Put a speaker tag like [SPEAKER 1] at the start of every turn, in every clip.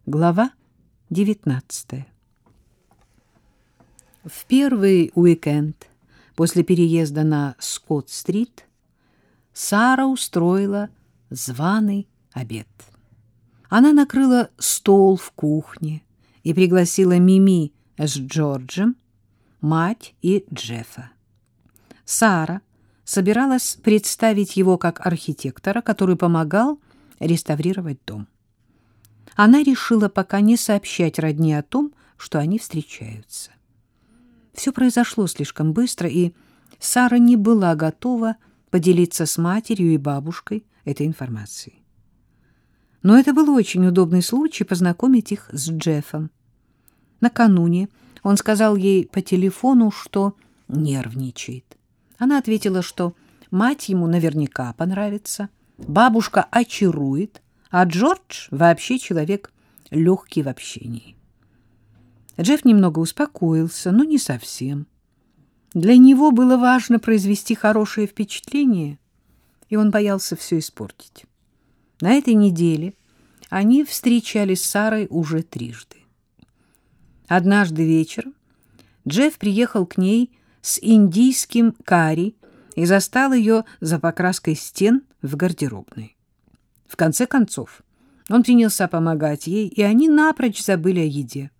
[SPEAKER 1] Глава 19. В первый уикенд после переезда на Скотт-стрит Сара устроила званый обед. Она накрыла стол в кухне и пригласила Мими с Джорджем, мать и Джеффа. Сара собиралась представить его как архитектора, который помогал реставрировать дом. Она решила пока не сообщать родне о том, что они встречаются. Все произошло слишком быстро, и Сара не была готова поделиться с матерью и бабушкой этой информацией. Но это был очень удобный случай познакомить их с Джеффом. Накануне он сказал ей по телефону, что нервничает. Она ответила, что мать ему наверняка понравится, бабушка очарует, а Джордж вообще человек легкий в общении. Джефф немного успокоился, но не совсем. Для него было важно произвести хорошее впечатление, и он боялся все испортить. На этой неделе они встречались с Сарой уже трижды. Однажды вечером Джефф приехал к ней с индийским карри и застал ее за покраской стен в гардеробной. В конце концов, он принялся помогать ей, и они напрочь забыли о еде.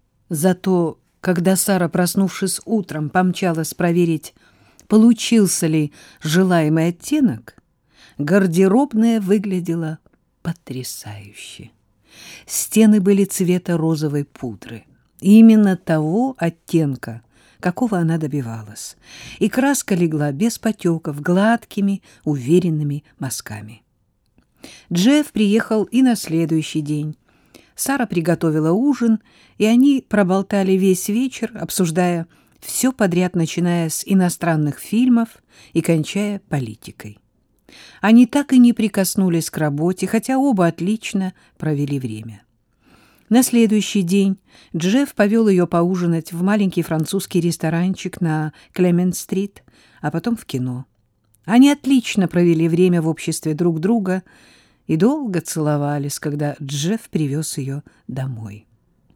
[SPEAKER 1] Зато, когда Сара, проснувшись утром, помчалась проверить, получился ли желаемый оттенок, гардеробная выглядела потрясающе. Стены были цвета розовой пудры, именно того оттенка, какого она добивалась, и краска легла без потеков, гладкими, уверенными мазками. Джефф приехал и на следующий день. Сара приготовила ужин, и они проболтали весь вечер, обсуждая все подряд, начиная с иностранных фильмов и кончая политикой. Они так и не прикоснулись к работе, хотя оба отлично провели время. На следующий день Джефф повел ее поужинать в маленький французский ресторанчик на Клемент-стрит, а потом в кино. Они отлично провели время в обществе друг друга и долго целовались, когда Джефф привез ее домой.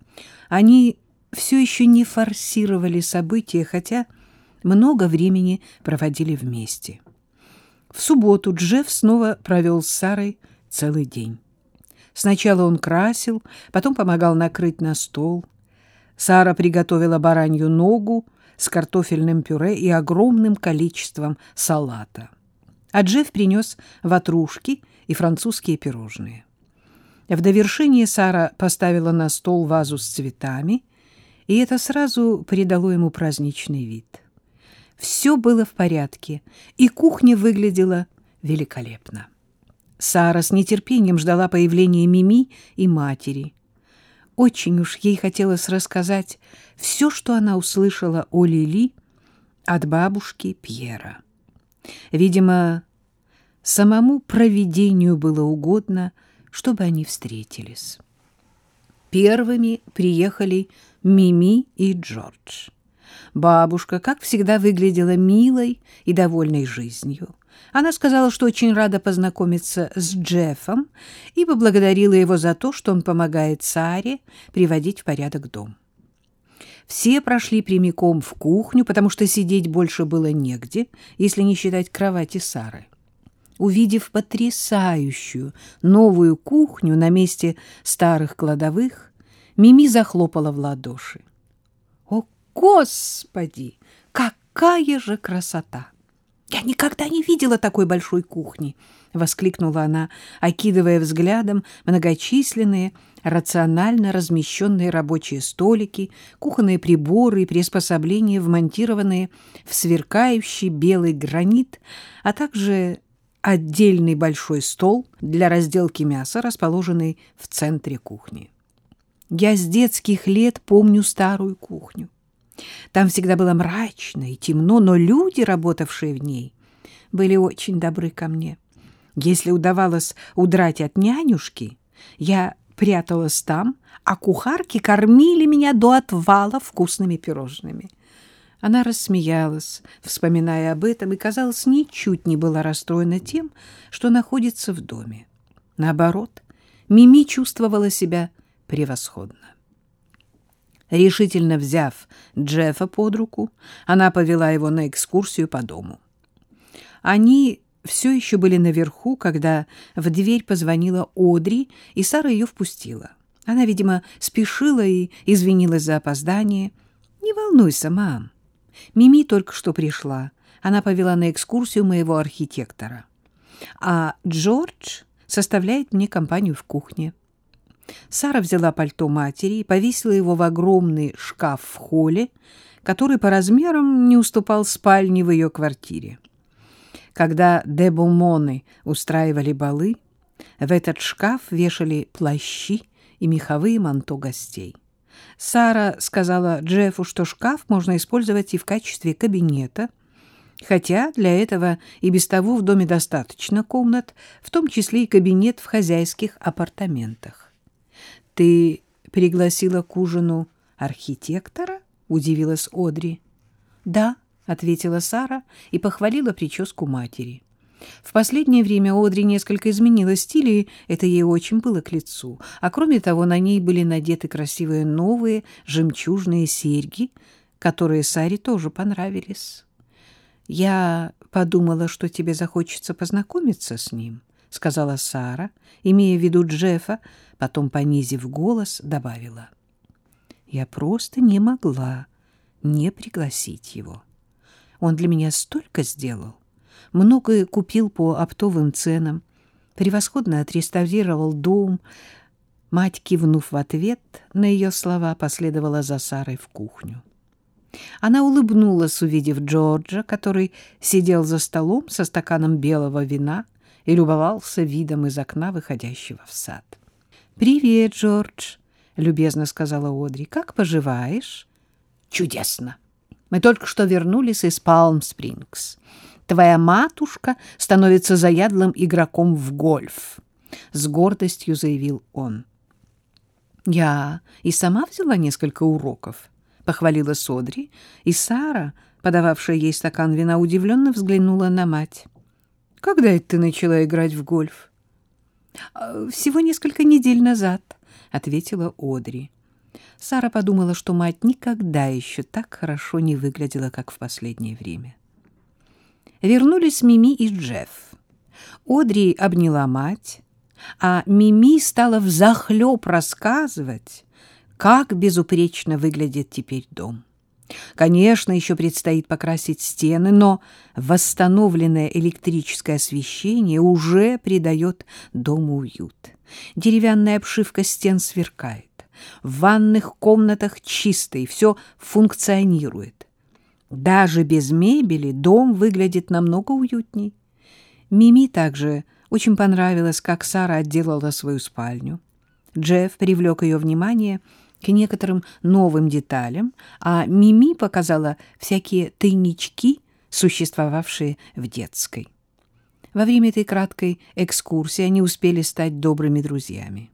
[SPEAKER 1] Они все еще не форсировали события, хотя много времени проводили вместе. В субботу Джефф снова провел с Сарой целый день. Сначала он красил, потом помогал накрыть на стол. Сара приготовила баранью ногу с картофельным пюре и огромным количеством салата. А Джефф принес ватрушки и французские пирожные. В довершение Сара поставила на стол вазу с цветами, и это сразу придало ему праздничный вид. Все было в порядке, и кухня выглядела великолепно. Сара с нетерпением ждала появления Мими и матери. Очень уж ей хотелось рассказать все, что она услышала о Лили от бабушки Пьера. Видимо, самому провидению было угодно, чтобы они встретились. Первыми приехали Мими и Джордж. Бабушка, как всегда, выглядела милой и довольной жизнью. Она сказала, что очень рада познакомиться с Джеффом и поблагодарила его за то, что он помогает Саре приводить в порядок дом. Все прошли прямиком в кухню, потому что сидеть больше было негде, если не считать кровати Сары. Увидев потрясающую новую кухню на месте старых кладовых, Мими захлопала в ладоши. «О, Господи, какая же красота! Я никогда не видела такой большой кухни!» — воскликнула она, окидывая взглядом многочисленные, рационально размещенные рабочие столики, кухонные приборы и приспособления, вмонтированные в сверкающий белый гранит, а также отдельный большой стол для разделки мяса, расположенный в центре кухни. Я с детских лет помню старую кухню. Там всегда было мрачно и темно, но люди, работавшие в ней, были очень добры ко мне. Если удавалось удрать от нянюшки, я пряталась там, а кухарки кормили меня до отвала вкусными пирожными. Она рассмеялась, вспоминая об этом, и, казалось, ничуть не была расстроена тем, что находится в доме. Наоборот, Мими чувствовала себя превосходно. Решительно взяв Джеффа под руку, она повела его на экскурсию по дому. Они все еще были наверху, когда в дверь позвонила Одри, и Сара ее впустила. Она, видимо, спешила и извинилась за опоздание. «Не волнуйся, мам. Мими только что пришла. Она повела на экскурсию моего архитектора. А Джордж составляет мне компанию в кухне». Сара взяла пальто матери и повесила его в огромный шкаф в холле, который по размерам не уступал спальне в ее квартире. Когда де Бомоны устраивали балы, в этот шкаф вешали плащи и меховые манто гостей. Сара сказала Джеффу, что шкаф можно использовать и в качестве кабинета, хотя для этого и без того в доме достаточно комнат, в том числе и кабинет в хозяйских апартаментах. «Ты пригласила к ужину архитектора?» — удивилась Одри. «Да», — ответила Сара и похвалила прическу матери. В последнее время Одри несколько изменила стиль, и это ей очень было к лицу. А кроме того, на ней были надеты красивые новые жемчужные серьги, которые Саре тоже понравились. «Я подумала, что тебе захочется познакомиться с ним», — сказала Сара, имея в виду Джеффа, потом, понизив голос, добавила. «Я просто не могла не пригласить его. Он для меня столько сделал, многое купил по оптовым ценам, превосходно отреставрировал дом». Мать, кивнув в ответ на ее слова, последовала за Сарой в кухню. Она улыбнулась, увидев Джорджа, который сидел за столом со стаканом белого вина и любовался видом из окна, выходящего в сад. «Привет, Джордж», — любезно сказала Одри. «Как поживаешь?» «Чудесно. Мы только что вернулись из Палм-Спрингс. Твоя матушка становится заядлым игроком в гольф», — с гордостью заявил он. «Я и сама взяла несколько уроков», — похвалила Одри, и Сара, подававшая ей стакан вина, удивленно взглянула на мать. «Когда это ты начала играть в гольф?» «Всего несколько недель назад», — ответила Одри. Сара подумала, что мать никогда еще так хорошо не выглядела, как в последнее время. Вернулись Мими и Джефф. Одри обняла мать, а Мими стала взахлеб рассказывать, как безупречно выглядит теперь дом. Конечно, еще предстоит покрасить стены, но восстановленное электрическое освещение уже придает дому уют. Деревянная обшивка стен сверкает. В ванных комнатах чисто, и все функционирует. Даже без мебели дом выглядит намного уютней. Мими также очень понравилось, как Сара отделала свою спальню. Джефф привлек ее внимание к некоторым новым деталям, а Мими показала всякие тайнички, существовавшие в детской. Во время этой краткой экскурсии они успели стать добрыми друзьями.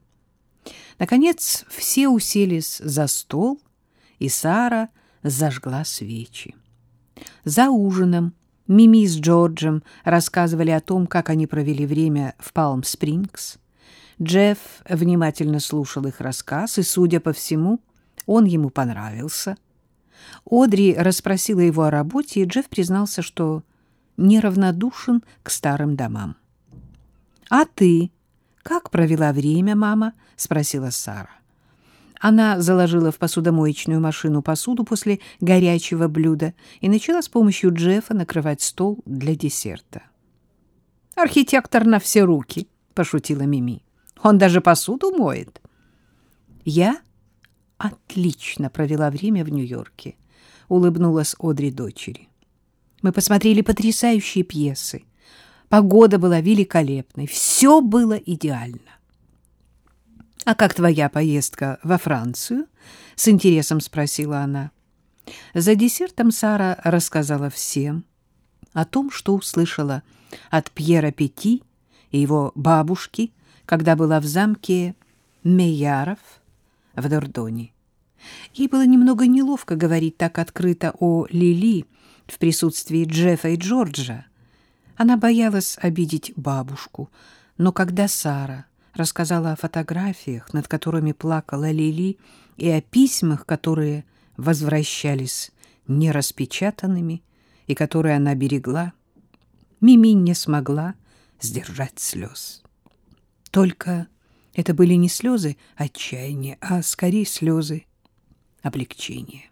[SPEAKER 1] Наконец, все уселись за стол, и Сара зажгла свечи. За ужином Мими с Джорджем рассказывали о том, как они провели время в Палм-Спрингс. Джефф внимательно слушал их рассказ, и, судя по всему, он ему понравился. Одри расспросила его о работе, и Джефф признался, что неравнодушен к старым домам. «А ты как провела время, мама?» — спросила Сара. Она заложила в посудомоечную машину посуду после горячего блюда и начала с помощью Джеффа накрывать стол для десерта. «Архитектор на все руки», — пошутила Мими. «Он даже посуду моет». «Я отлично провела время в Нью-Йорке», — улыбнулась Одри дочери. «Мы посмотрели потрясающие пьесы. Погода была великолепной, все было идеально». «А как твоя поездка во Францию?» — с интересом спросила она. За десертом Сара рассказала всем о том, что услышала от Пьера Пети и его бабушки, когда была в замке Мейяров в Дордоне. Ей было немного неловко говорить так открыто о Лили в присутствии Джеффа и Джорджа. Она боялась обидеть бабушку, но когда Сара рассказала о фотографиях, над которыми плакала Лили, и о письмах, которые возвращались нераспечатанными и которые она берегла, Мими не смогла сдержать слез. Только это были не слезы отчаяния, а скорее слезы облегчения.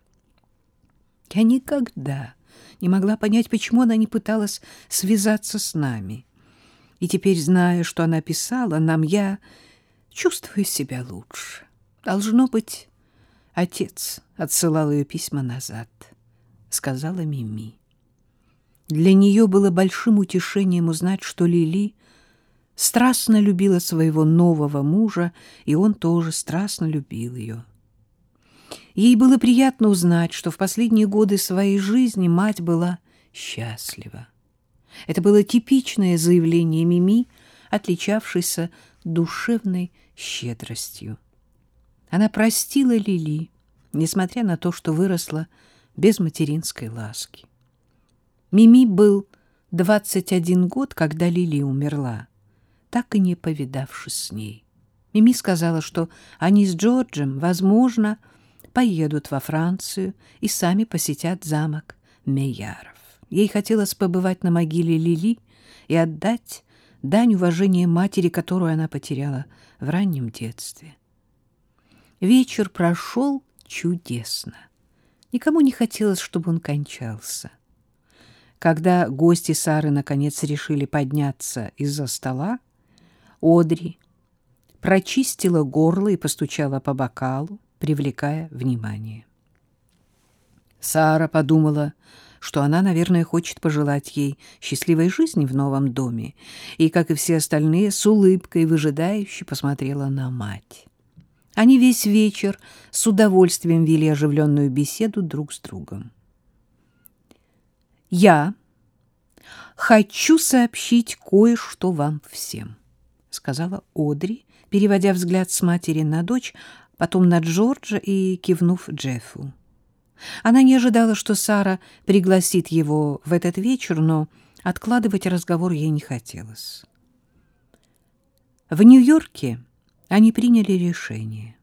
[SPEAKER 1] Я никогда не могла понять, почему она не пыталась связаться с нами. И теперь, зная, что она писала нам, я чувствую себя лучше. Должно быть, отец отсылал ее письма назад, — сказала Мими. Для нее было большим утешением узнать, что Лили страстно любила своего нового мужа, и он тоже страстно любил ее. Ей было приятно узнать, что в последние годы своей жизни мать была счастлива. Это было типичное заявление Мими, отличавшейся душевной щедростью. Она простила Лили, несмотря на то, что выросла без материнской ласки. Мими был 21 год, когда Лили умерла, так и не повидавшись с ней. Мими сказала, что они с Джорджем, возможно, поедут во Францию и сами посетят замок Мейяров. Ей хотелось побывать на могиле Лили и отдать дань уважения матери, которую она потеряла в раннем детстве. Вечер прошел чудесно. Никому не хотелось, чтобы он кончался. Когда гости Сары наконец решили подняться из-за стола, Одри прочистила горло и постучала по бокалу, привлекая внимание. Сара подумала, что она, наверное, хочет пожелать ей счастливой жизни в новом доме, и, как и все остальные, с улыбкой выжидающе посмотрела на мать. Они весь вечер с удовольствием вели оживленную беседу друг с другом. «Я хочу сообщить кое-что вам всем», — сказала Одри, переводя взгляд с матери на дочь, потом на Джорджа и кивнув Джеффу. Она не ожидала, что Сара пригласит его в этот вечер, но откладывать разговор ей не хотелось. В Нью-Йорке они приняли решение.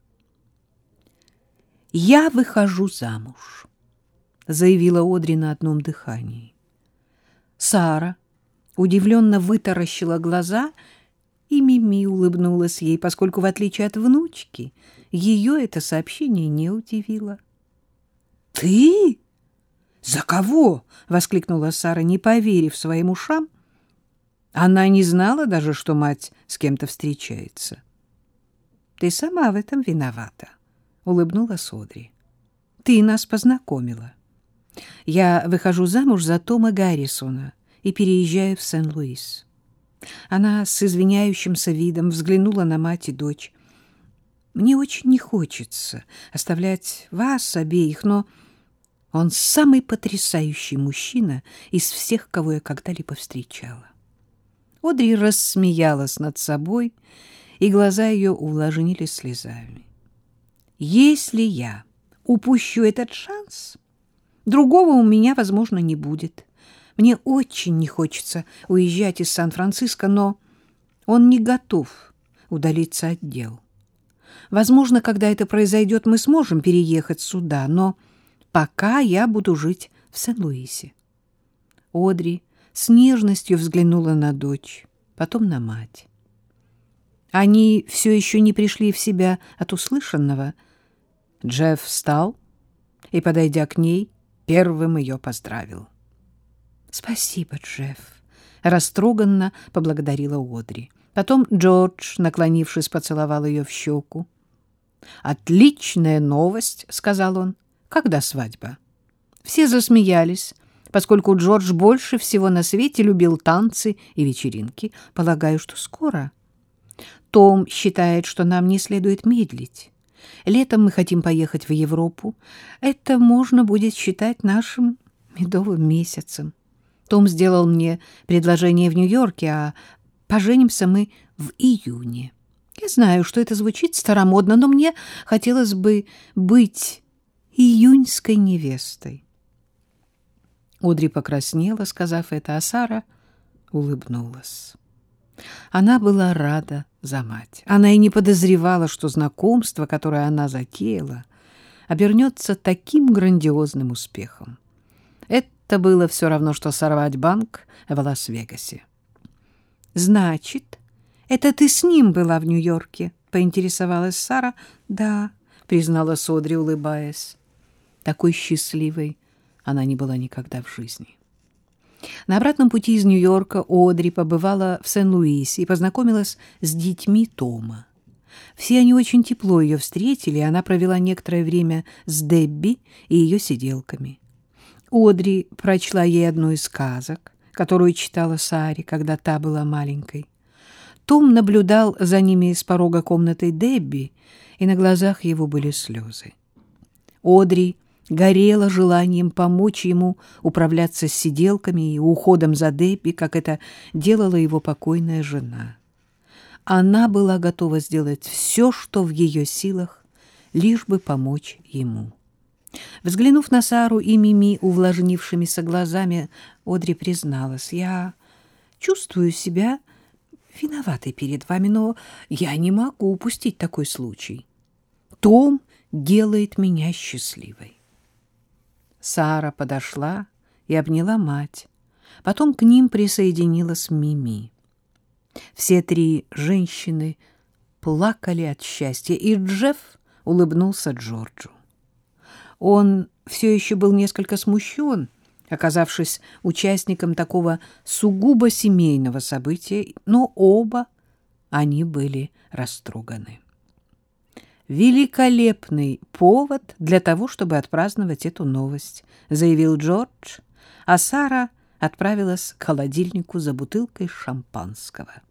[SPEAKER 1] «Я выхожу замуж», — заявила Одри на одном дыхании. Сара удивленно вытаращила глаза, и Мими улыбнулась ей, поскольку, в отличие от внучки, ее это сообщение не удивило. «Ты? За кого?» — воскликнула Сара, не поверив своим ушам. Она не знала даже, что мать с кем-то встречается. «Ты сама в этом виновата», — улыбнулась Одри. «Ты нас познакомила. Я выхожу замуж за Тома Гаррисона и переезжаю в Сен-Луис». Она с извиняющимся видом взглянула на мать и дочь. «Мне очень не хочется оставлять вас обеих, но он самый потрясающий мужчина из всех, кого я когда-либо встречала». Одри рассмеялась над собой, и глаза ее увлажнились слезами. «Если я упущу этот шанс, другого у меня, возможно, не будет. Мне очень не хочется уезжать из Сан-Франциско, но он не готов удалиться от дел. Возможно, когда это произойдет, мы сможем переехать сюда, но пока я буду жить в Сен-Луисе». Одри с нежностью взглянула на дочь, потом на мать. Они все еще не пришли в себя от услышанного. Джефф встал и, подойдя к ней, первым ее поздравил. «Спасибо, Джефф», — растроганно поблагодарила Одри. Потом Джордж, наклонившись, поцеловал ее в щеку. «Отличная новость», — сказал он. «Когда свадьба?» Все засмеялись, поскольку Джордж больше всего на свете любил танцы и вечеринки. «Полагаю, что скоро. Том считает, что нам не следует медлить. Летом мы хотим поехать в Европу. Это можно будет считать нашим медовым месяцем. Том сделал мне предложение в Нью-Йорке, а поженимся мы в июне. Я знаю, что это звучит старомодно, но мне хотелось бы быть июньской невестой». Одри покраснела, сказав это, а Сара улыбнулась. Она была рада за мать. Она и не подозревала, что знакомство, которое она затеяла, обернется таким грандиозным успехом. Это было все равно, что сорвать банк в Лас-Вегасе. «Значит, это ты с ним была в Нью-Йорке?» — поинтересовалась Сара. «Да», — признала Одри, улыбаясь. Такой счастливой она не была никогда в жизни. На обратном пути из Нью-Йорка Одри побывала в Сен-Луисе и познакомилась с детьми Тома. Все они очень тепло ее встретили, и она провела некоторое время с Дебби и ее сиделками. Одри прочла ей одну из сказок, которую читала Саре, когда та была маленькой. Том наблюдал за ними с порога комнаты Дебби, и на глазах его были слезы. Одри горела желанием помочь ему управляться с сиделками и уходом за Дебби, как это делала его покойная жена. Она была готова сделать все, что в ее силах, лишь бы помочь ему. Взглянув на Сару и Мими увлажнившимися глазами, Одри призналась: «Я чувствую себя виноватой перед вами, но я не могу упустить такой случай. Том делает меня счастливой». Сара подошла и обняла мать. Потом к ним присоединилась Мими. Все три женщины плакали от счастья, и Джефф улыбнулся Джорджу. Он все еще был несколько смущен, оказавшись участником такого сугубо семейного события, но оба они были растроганы. «Великолепный повод для того, чтобы отпраздновать эту новость», — заявил Джордж, а Сара отправилась к холодильнику за бутылкой шампанского.